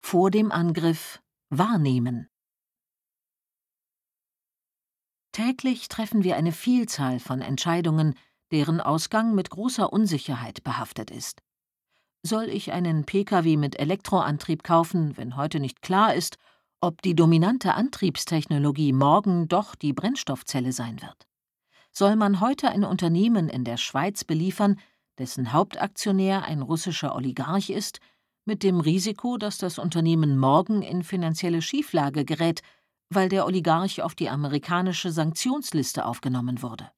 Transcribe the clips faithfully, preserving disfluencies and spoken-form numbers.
Vor dem Angriff wahrnehmen. Täglich treffen wir eine Vielzahl von Entscheidungen, deren Ausgang mit großer Unsicherheit behaftet ist. Soll ich einen Pkw mit Elektroantrieb kaufen, wenn heute nicht klar ist, ob die dominante Antriebstechnologie morgen doch die Brennstoffzelle sein wird? Soll man heute ein Unternehmen in der Schweiz beliefern, dessen Hauptaktionär ein russischer Oligarch ist, mit dem Risiko, dass das Unternehmen morgen in finanzielle Schieflage gerät, weil der Oligarch auf die amerikanische Sanktionsliste aufgenommen wurde?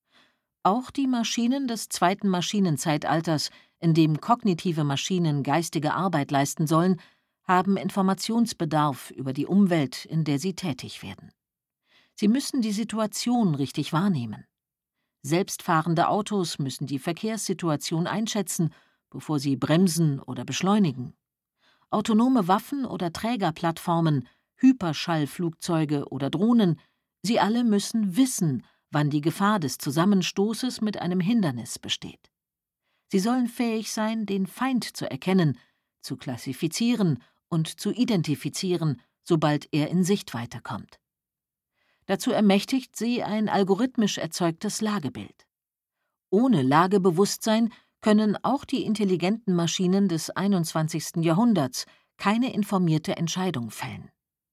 Auch die Maschinen des zweiten Maschinenzeitalters, in dem kognitive Maschinen geistige Arbeit leisten sollen, haben Informationsbedarf über die Umwelt, in der sie tätig werden. Sie müssen die Situation richtig wahrnehmen. Selbstfahrende Autos müssen die Verkehrssituation einschätzen, bevor sie bremsen oder beschleunigen. Autonome Waffen oder Trägerplattformen, Hyperschallflugzeuge oder Drohnen, sie alle müssen wissen, wann die Gefahr des Zusammenstoßes mit einem Hindernis besteht. Sie sollen fähig sein, den Feind zu erkennen, zu klassifizieren und zu identifizieren, sobald er in Sichtweite kommt. Dazu ermächtigt sie ein algorithmisch erzeugtes Lagebild. Ohne Lagebewusstsein können auch die intelligenten Maschinen des einundzwanzigsten Jahrhunderts keine informierte Entscheidung fällen.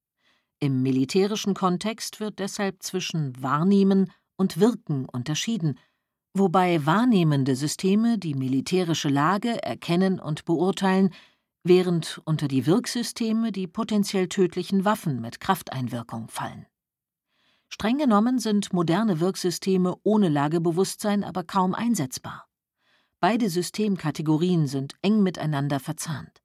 Im militärischen Kontext wird deshalb zwischen Wahrnehmen und Wirken unterschieden, wobei wahrnehmende Systeme die militärische Lage erkennen und beurteilen, während unter die Wirksysteme die potenziell tödlichen Waffen mit Krafteinwirkung fallen. Streng genommen sind moderne Wirksysteme ohne Lagebewusstsein aber kaum einsetzbar. Beide Systemkategorien sind eng miteinander verzahnt.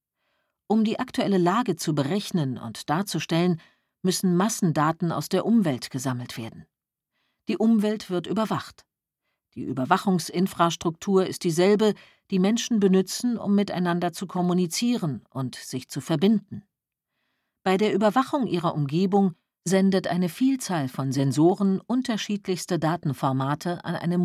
Um die aktuelle Lage zu berechnen und darzustellen, müssen Massendaten aus der Umwelt gesammelt werden. Die Umwelt wird überwacht. Die Überwachungsinfrastruktur ist dieselbe, die Menschen benutzen, um miteinander zu kommunizieren und sich zu verbinden. Bei der Überwachung ihrer Umgebung sendet eine Vielzahl von Sensoren unterschiedlichste Datenformate an eine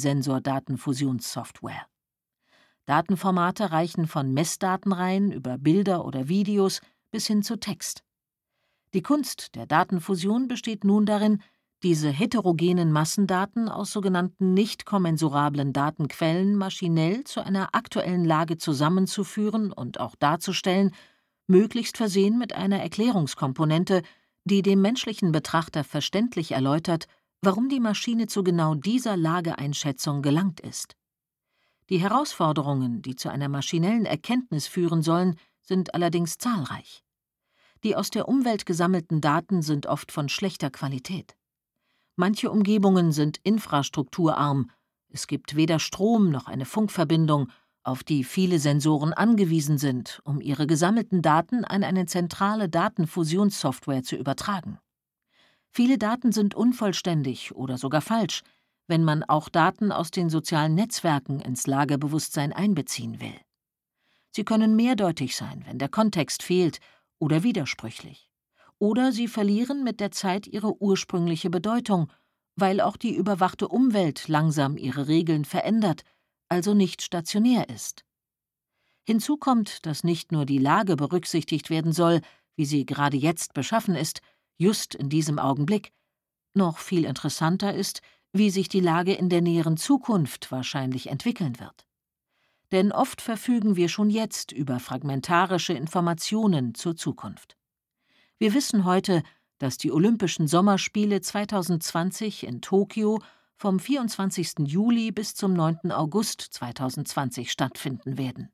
Multisensor-Datenfusionssoftware. Datenformate reichen von Messdatenreihen über Bilder oder Videos bis hin zu Text. Die Kunst der Datenfusion besteht nun darin, diese heterogenen Massendaten aus sogenannten nicht kommensurablen Datenquellen maschinell zu einer aktuellen Lage zusammenzuführen und auch darzustellen, möglichst versehen mit einer Erklärungskomponente, die dem menschlichen Betrachter verständlich erläutert, warum die Maschine zu genau dieser Lageeinschätzung gelangt ist. Die Herausforderungen, die zu einer maschinellen Erkenntnis führen sollen, sind allerdings zahlreich. Die aus der Umwelt gesammelten Daten sind oft von schlechter Qualität. Manche Umgebungen sind infrastrukturarm, es gibt weder Strom noch eine Funkverbindung, auf die viele Sensoren angewiesen sind, um ihre gesammelten Daten an eine zentrale Datenfusionssoftware zu übertragen. Viele Daten sind unvollständig oder sogar falsch, wenn man auch Daten aus den sozialen Netzwerken ins Lagebewusstsein einbeziehen will. Sie können mehrdeutig sein, wenn der Kontext fehlt, oder widersprüchlich. Oder sie verlieren mit der Zeit ihre ursprüngliche Bedeutung, weil auch die überwachte Umwelt langsam ihre Regeln verändert, also nicht stationär ist. Hinzu kommt, dass nicht nur die Lage berücksichtigt werden soll, wie sie gerade jetzt beschaffen ist, just in diesem Augenblick. Noch viel interessanter ist, wie sich die Lage in der näheren Zukunft wahrscheinlich entwickeln wird. Denn oft verfügen wir schon jetzt über fragmentarische Informationen zur Zukunft. Wir wissen heute, dass die Olympischen Sommerspiele zweitausendzwanzig in Tokio vom vierundzwanzigsten Juli bis zum neunten August zweitausendzwanzig stattfinden werden.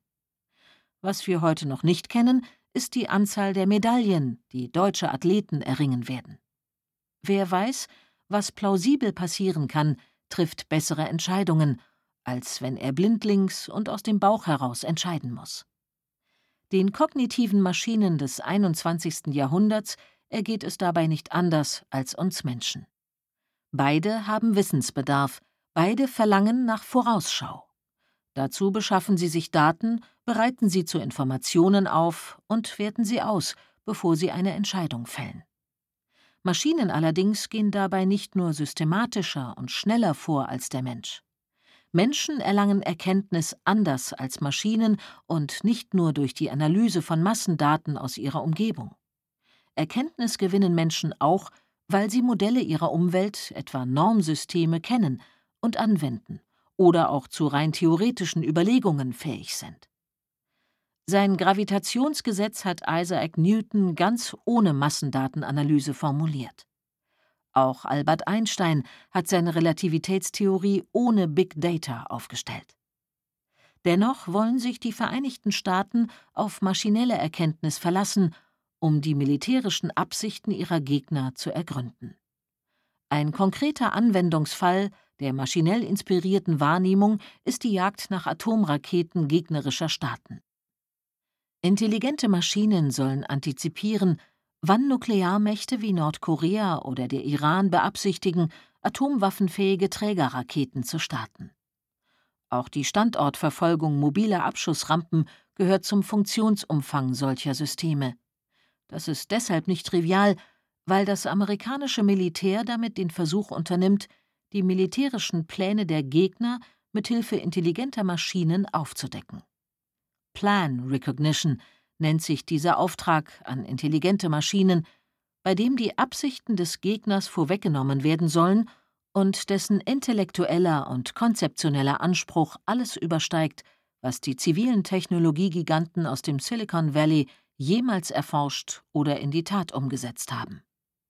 Was wir heute noch nicht kennen, ist die Anzahl der Medaillen, die deutsche Athleten erringen werden. Wer weiß, was plausibel passieren kann, trifft bessere Entscheidungen, als wenn er blindlings und aus dem Bauch heraus entscheiden muss. Den kognitiven Maschinen des einundzwanzigsten Jahrhunderts ergeht es dabei nicht anders als uns Menschen. Beide haben Wissensbedarf, beide verlangen nach Vorausschau. Dazu beschaffen sie sich Daten, bereiten sie zu Informationen auf und werten sie aus, bevor sie eine Entscheidung fällen. Maschinen allerdings gehen dabei nicht nur systematischer und schneller vor als der Mensch. Menschen erlangen Erkenntnis anders als Maschinen und nicht nur durch die Analyse von Massendaten aus ihrer Umgebung. Erkenntnis gewinnen Menschen auch, weil sie Modelle ihrer Umwelt, etwa Normsysteme, kennen und anwenden oder auch zu rein theoretischen Überlegungen fähig sind. Sein Gravitationsgesetz hat Isaac Newton ganz ohne Massendatenanalyse formuliert. Auch Albert Einstein hat seine Relativitätstheorie ohne Big Data aufgestellt. Dennoch wollen sich die Vereinigten Staaten auf maschinelle Erkenntnis verlassen, um die militärischen Absichten ihrer Gegner zu ergründen. Ein konkreter Anwendungsfall der maschinell inspirierten Wahrnehmung ist die Jagd nach Atomraketen gegnerischer Staaten. Intelligente Maschinen sollen antizipieren, wann Nuklearmächte wie Nordkorea oder der Iran beabsichtigen, atomwaffenfähige Trägerraketen zu starten. Auch die Standortverfolgung mobiler Abschussrampen gehört zum Funktionsumfang solcher Systeme. Das ist deshalb nicht trivial, weil das amerikanische Militär damit den Versuch unternimmt, die militärischen Pläne der Gegner mithilfe intelligenter Maschinen aufzudecken. Plan Recognition nennt sich dieser Auftrag an intelligente Maschinen, bei dem die Absichten des Gegners vorweggenommen werden sollen und dessen intellektueller und konzeptioneller Anspruch alles übersteigt, was die zivilen Technologiegiganten aus dem Silicon Valley jemals erforscht oder in die Tat umgesetzt haben.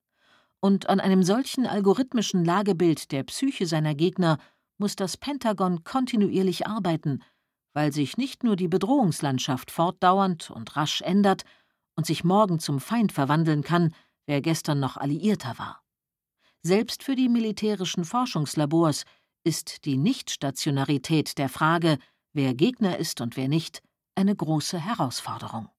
Und an einem solchen algorithmischen Lagebild der Psyche seiner Gegner muss das Pentagon kontinuierlich arbeiten, weil sich nicht nur die Bedrohungslandschaft fortdauernd und rasch ändert und sich morgen zum Feind verwandeln kann, wer gestern noch Alliierter war. Selbst für die militärischen Forschungslabors ist die Nichtstationarität der Frage, wer Gegner ist und wer nicht, eine große Herausforderung.